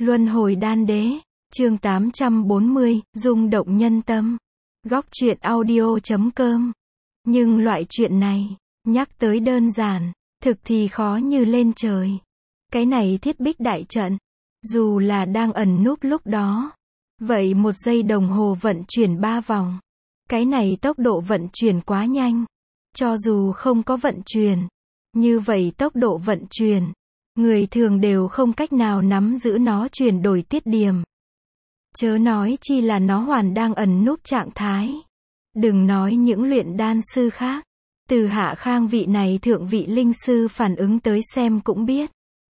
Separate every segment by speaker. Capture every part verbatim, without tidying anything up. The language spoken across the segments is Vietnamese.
Speaker 1: Luân hồi đan đế, chương tám trăm bốn mươi, rung động nhân tâm. Góc truyện audio chấm com. Nhưng loại chuyện này, nhắc tới đơn giản, thực thì khó như lên trời. Cái này thiết bích đại trận, dù là đang ẩn núp lúc đó, vậy một giây đồng hồ vận chuyển ba vòng. Cái này tốc độ vận chuyển quá nhanh. Cho dù không có vận chuyển, như vậy tốc độ vận chuyển, người thường đều không cách nào nắm giữ nó chuyển đổi tiết điểm. Chớ nói chi là nó hoàn đang ẩn núp trạng thái. Đừng nói những luyện đan sư khác. Từ Hạ Khang vị này thượng vị linh sư phản ứng tới xem cũng biết.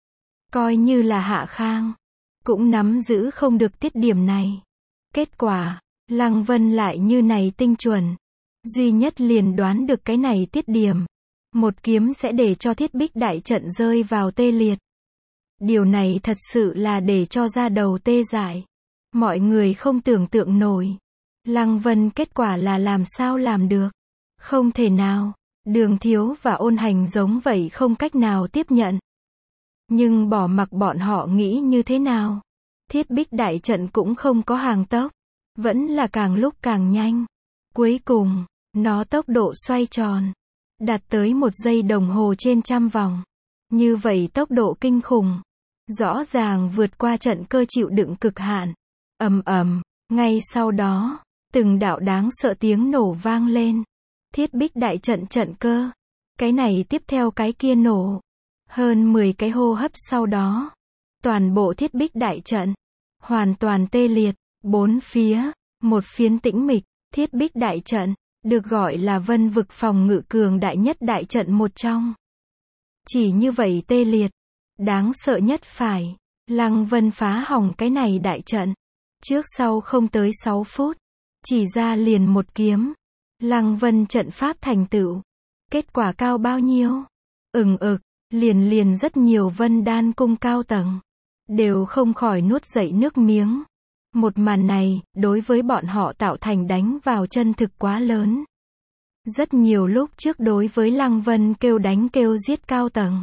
Speaker 1: Coi như là Hạ Khang, cũng nắm giữ không được tiết điểm này. Kết quả, Lăng Vân lại như này tinh chuẩn. Duy nhất liền đoán được cái này tiết điểm. Một kiếm sẽ để cho thiết bích đại trận rơi vào tê liệt. Điều này thật sự là để cho ra đầu tê dại. Mọi người không tưởng tượng nổi. Lăng Vân kết quả là làm sao làm được. Không thể nào. Đường Thiếu và Ôn Hành giống vậy không cách nào tiếp nhận. Nhưng bỏ mặc bọn họ nghĩ như thế nào. Thiết bích đại trận cũng không có hàng tốc. Vẫn là càng lúc càng nhanh. Cuối cùng, nó tốc độ xoay tròn. Đạt tới một giây đồng hồ trên trăm vòng. Như vậy tốc độ kinh khủng. Rõ ràng vượt qua trận cơ chịu đựng cực hạn. Ầm ầm, ngay sau đó, từng đạo đáng sợ tiếng nổ vang lên. Thiết bích đại trận trận cơ. Cái này tiếp theo cái kia nổ. Hơn mười cái hô hấp sau đó. Toàn bộ thiết bích đại trận. Hoàn toàn tê liệt. Bốn phía. Một phiến tĩnh mịch. Thiết bích đại trận. Được gọi là vân vực phòng ngự cường đại nhất đại trận một trong. Chỉ như vậy tê liệt. Đáng sợ nhất phải. Lăng Vân phá hỏng cái này đại trận. Trước sau không tới sáu phút. Chỉ ra liền một kiếm. Lăng Vân trận pháp thành tựu. Kết quả cao bao nhiêu? Ừng ực. Liền liền rất nhiều Vân Đan cung cao tầng. Đều không khỏi nuốt dậy nước miếng. Một màn này, đối với bọn họ tạo thành đánh vào chân thực quá lớn. Rất nhiều lúc trước đối với Lăng Vân kêu đánh kêu giết cao tầng.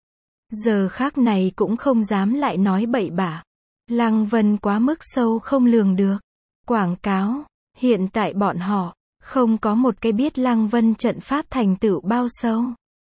Speaker 1: Giờ khác này cũng không dám lại nói bậy bạ. Lăng Vân quá mức sâu không lường được. Quảng cáo, hiện tại bọn họ, không có một cái biết Lăng Vân trận pháp thành tựu bao sâu.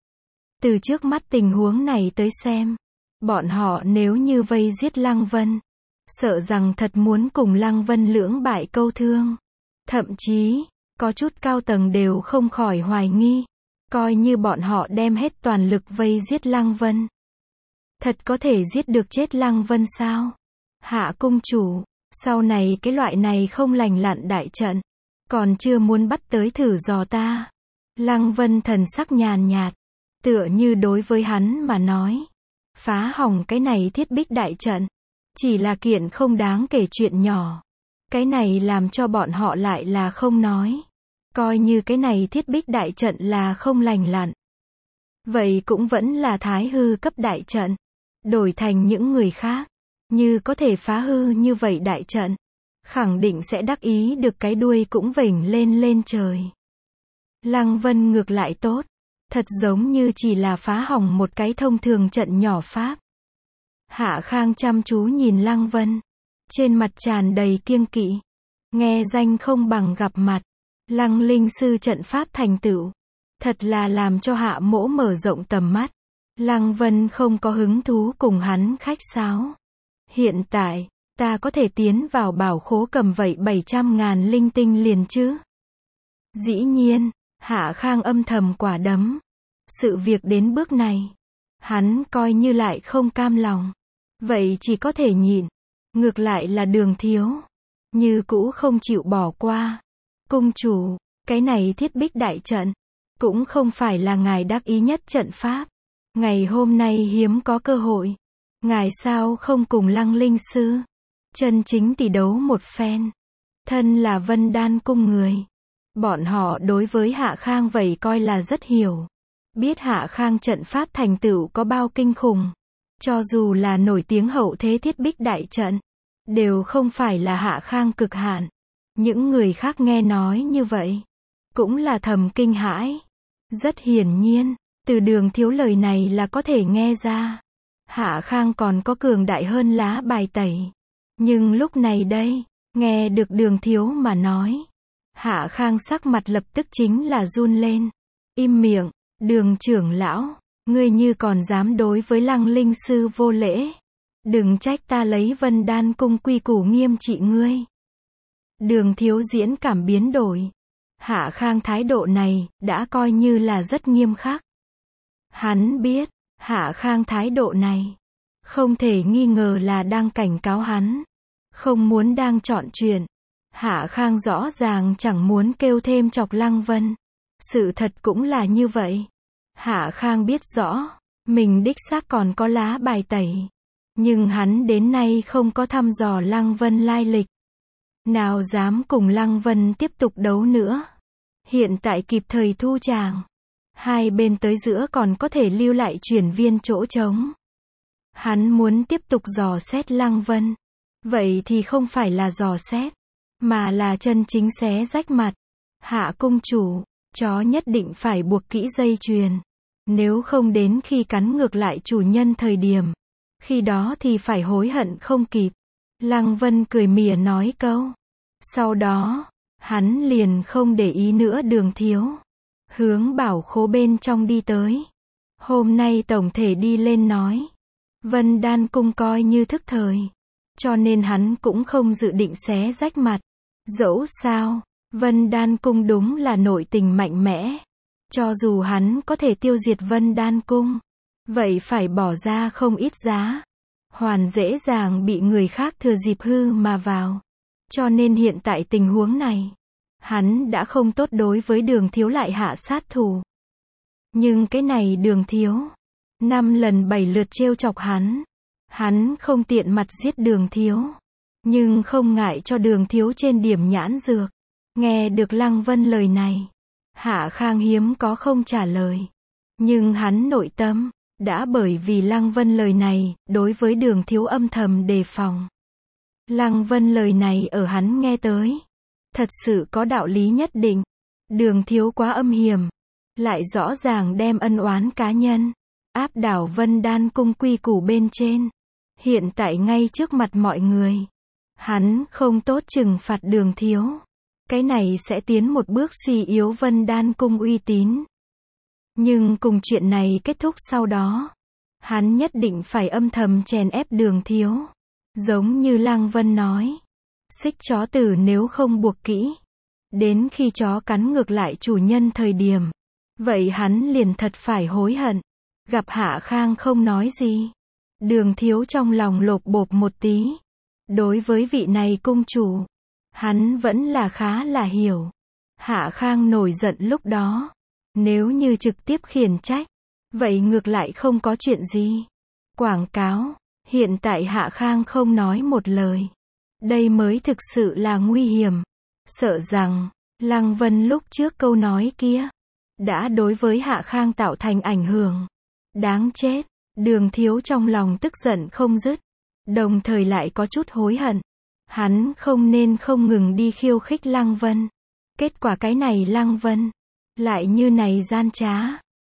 Speaker 1: Từ trước mắt tình huống này tới xem, bọn họ nếu như vây giết Lăng Vân, sợ rằng thật muốn cùng Lăng Vân lưỡng bại câu thương. Thậm chí, có chút cao tầng đều không khỏi hoài nghi. Coi như bọn họ đem hết toàn lực vây giết Lăng Vân. Thật có thể giết được chết Lăng Vân sao? Hạ cung chủ, sau này cái loại này không lành lặn đại trận. Còn chưa muốn bắt tới thử dò ta. Lăng Vân thần sắc nhàn nhạt. Tựa như đối với hắn mà nói. Phá hỏng cái này thiết bích đại trận. Chỉ là kiện không đáng kể chuyện nhỏ. Cái này làm cho bọn họ lại là không nói. Coi như cái này thiết bích đại trận là không lành lặn. Vậy cũng vẫn là thái hư cấp đại trận. Đổi thành những người khác. Như có thể phá hư như vậy đại trận. Khẳng định sẽ đắc ý được cái đuôi cũng vểnh lên lên trời. Lăng Vân ngược lại tốt. Thật giống như chỉ là phá hỏng một cái thông thường trận nhỏ pháp. Hạ Khang chăm chú nhìn Lăng Vân. Trên mặt tràn đầy kiêng kỵ. Nghe danh không bằng gặp mặt. Lăng linh sư trận pháp thành tựu. Thật là làm cho Hạ Mỗ mở rộng tầm mắt. Lăng Vân không có hứng thú cùng hắn khách sáo. Hiện tại, ta có thể tiến vào bảo khố cầm vậy bảy trăm ngàn linh tinh liền chứ? Dĩ nhiên, Hạ Khang âm thầm quả đấm. Sự việc đến bước này, hắn coi như lại không cam lòng. Vậy chỉ có thể nhịn. Ngược lại là Đường Thiếu. Như cũ không chịu bỏ qua. Cung chủ, cái này thiết bích đại trận. Cũng không phải là ngài đắc ý nhất trận pháp. Ngày hôm nay hiếm có cơ hội. Ngài sao không cùng Lăng linh sư. Chân chính tỷ đấu một phen. Thân là Vân Đan cung người. Bọn họ đối với Hạ Khang vậy coi là rất hiểu. Biết Hạ Khang trận pháp thành tựu có bao kinh khủng. Cho dù là nổi tiếng hậu thế thiết bích đại trận. Đều không phải là Hạ Khang cực hạn. Những người khác nghe nói như vậy. Cũng là thầm kinh hãi. Rất hiển nhiên. Từ Đường Thiếu lời này là có thể nghe ra. Hạ Khang còn có cường đại hơn lá bài tẩy. Nhưng lúc này đây, nghe được Đường Thiếu mà nói, Hạ Khang sắc mặt lập tức chính là run lên. Im miệng, Đường trưởng lão, ngươi như còn dám đối với Lăng Linh sư vô lễ. Đừng trách ta lấy Vân Đan cung quy củ nghiêm trị ngươi. Đường Thiếu diễn cảm biến đổi. Hạ Khang thái độ này, đã coi như là rất nghiêm khắc. Hắn biết, Hạ Khang thái độ này, không thể nghi ngờ là đang cảnh cáo hắn. Không muốn đang chọn chuyện. Hạ Khang rõ ràng chẳng muốn kêu thêm chọc Lăng Vân. Sự thật cũng là như vậy. Hạ Khang biết rõ, mình đích xác còn có lá bài tẩy. Nhưng hắn đến nay không có thăm dò Lăng Vân lai lịch. Nào dám cùng Lăng Vân tiếp tục đấu nữa. Hiện tại kịp thời thu tràng. Hai bên tới giữa còn có thể lưu lại chuyển viên chỗ trống. Hắn muốn tiếp tục dò xét Lăng Vân. Vậy thì không phải là dò xét, mà là chân chính xé rách mặt. Hạ cung chủ, chó nhất định phải buộc kỹ dây chuyền. Nếu không đến khi cắn ngược lại chủ nhân thời điểm, khi đó thì phải hối hận không kịp. Lăng Vân cười mỉa nói câu. Sau đó, hắn liền không để ý nữa Đường Thiếu. Hướng bảo khố bên trong đi tới. Hôm nay tổng thể đi lên nói. Vân Đan cung coi như thức thời. Cho nên hắn cũng không dự định xé rách mặt. Dẫu sao, Vân Đan cung đúng là nội tình mạnh mẽ. Cho dù hắn có thể tiêu diệt Vân Đan cung, vậy phải bỏ ra không ít giá. Hoàn dễ dàng bị người khác thừa dịp hư mà vào. Cho nên hiện tại tình huống này, hắn đã không tốt đối với Đường Thiếu lại hạ sát thủ. Nhưng cái này Đường Thiếu, năm lần bảy lượt trêu chọc hắn. Hắn không tiện mặt giết Đường Thiếu. Nhưng không ngại cho Đường Thiếu trên điểm nhãn dược. Nghe được Lăng Vân lời này, Hạ Khang hiếm có không trả lời. Nhưng hắn nội tâm, đã bởi vì Lăng Vân lời này, đối với Đường Thiếu âm thầm đề phòng. Lăng Vân lời này ở hắn nghe tới, thật sự có đạo lý nhất định. Đường Thiếu quá âm hiểm, lại rõ ràng đem ân oán cá nhân, áp đảo Vân Đan cung quy củ bên trên. Hiện tại ngay trước mặt mọi người, hắn không tốt trừng phạt Đường Thiếu. Cái này sẽ tiến một bước suy yếu Vân Đan cung uy tín. Nhưng cùng chuyện này kết thúc sau đó, hắn nhất định phải âm thầm chèn ép Đường Thiếu. Giống như Lăng Vân nói, xích chó tử nếu không buộc kỹ, đến khi chó cắn ngược lại chủ nhân thời điểm, vậy hắn liền thật phải hối hận. Gặp Hạ Khang không nói gì, Đường Thiếu trong lòng lột bột một tí. Đối với vị này cung chủ, hắn vẫn là khá là hiểu. Hạ Khang nổi giận lúc đó, nếu như trực tiếp khiển trách, vậy ngược lại không có chuyện gì. Quảng cáo, hiện tại Hạ Khang không nói một lời. Đây mới thực sự là nguy hiểm. Sợ rằng, Lăng Vân lúc trước câu nói kia, đã đối với Hạ Khang tạo thành ảnh hưởng. Đáng chết, Đường Thiếu trong lòng tức giận không dứt, đồng thời lại có chút hối hận. Hắn không nên không ngừng đi khiêu khích Lăng Vân. Kết quả cái này Lăng Vân, lại như này gian trá.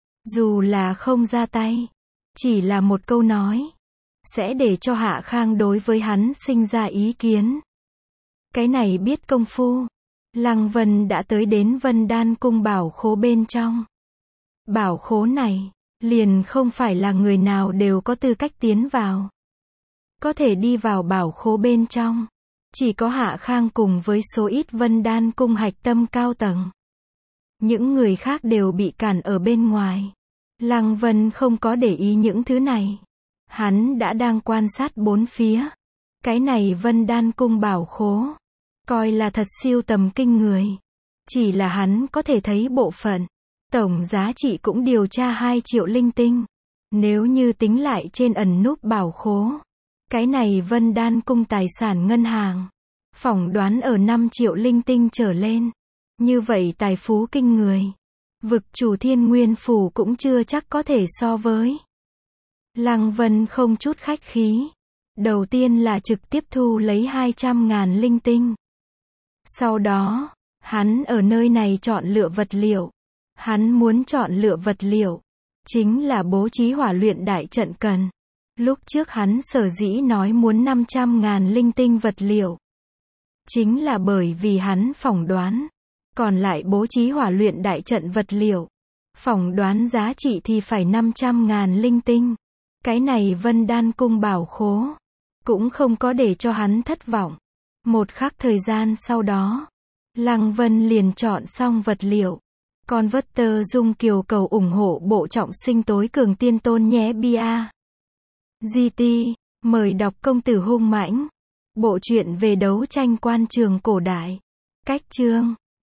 Speaker 1: Dù là không ra tay, chỉ là một câu nói, sẽ để cho Hạ Khang đối với hắn sinh ra ý kiến. Cái này biết công phu. Lăng Vân đã tới đến Vân Đan cung bảo khố bên trong. Bảo khố này, liền không phải là người nào đều có tư cách tiến vào. Có thể đi vào bảo khố bên trong, chỉ có Hạ Khang cùng với số ít Vân Đan cung hạch tâm cao tầng. Những người khác đều bị cản ở bên ngoài. Lăng Vân không có để ý những thứ này. Hắn đã đang quan sát bốn phía. Cái này Vân Đan cung bảo khố, coi là thật siêu tầm kinh người. Chỉ là hắn có thể thấy bộ phận. Tổng giá trị cũng điều tra hai triệu linh tinh. Nếu như tính lại trên ẩn núp bảo khố, cái này Vân Đan cung tài sản ngân hàng, phỏng đoán ở năm triệu linh tinh trở lên. Như vậy tài phú kinh người. Vực chủ Thiên Nguyên Phủ cũng chưa chắc có thể so với. Lăng Vân không chút khách khí. Đầu tiên là trực tiếp thu lấy hai trăm ngàn linh tinh. Sau đó, hắn ở nơi này chọn lựa vật liệu. Hắn muốn chọn lựa vật liệu, chính là bố trí hỏa luyện đại trận cần. Lúc trước hắn sở dĩ nói muốn năm trăm ngàn linh tinh vật liệu, chính là bởi vì hắn phỏng đoán, còn lại bố trí hỏa luyện đại trận vật liệu, phỏng đoán giá trị thì phải năm trăm ngàn linh tinh. Cái này Vân Đan Cung bảo khố, cũng không có để cho hắn thất vọng. Một khắc thời gian sau đó, Lăng Vân liền chọn xong vật liệu. Con vất tơ dung kiều cầu ủng hộ bộ trọng sinh tối cường tiên tôn nhé bia. giê tê, mời đọc công tử hung mãnh. Bộ truyện về đấu tranh quan trường cổ đại. Cách chương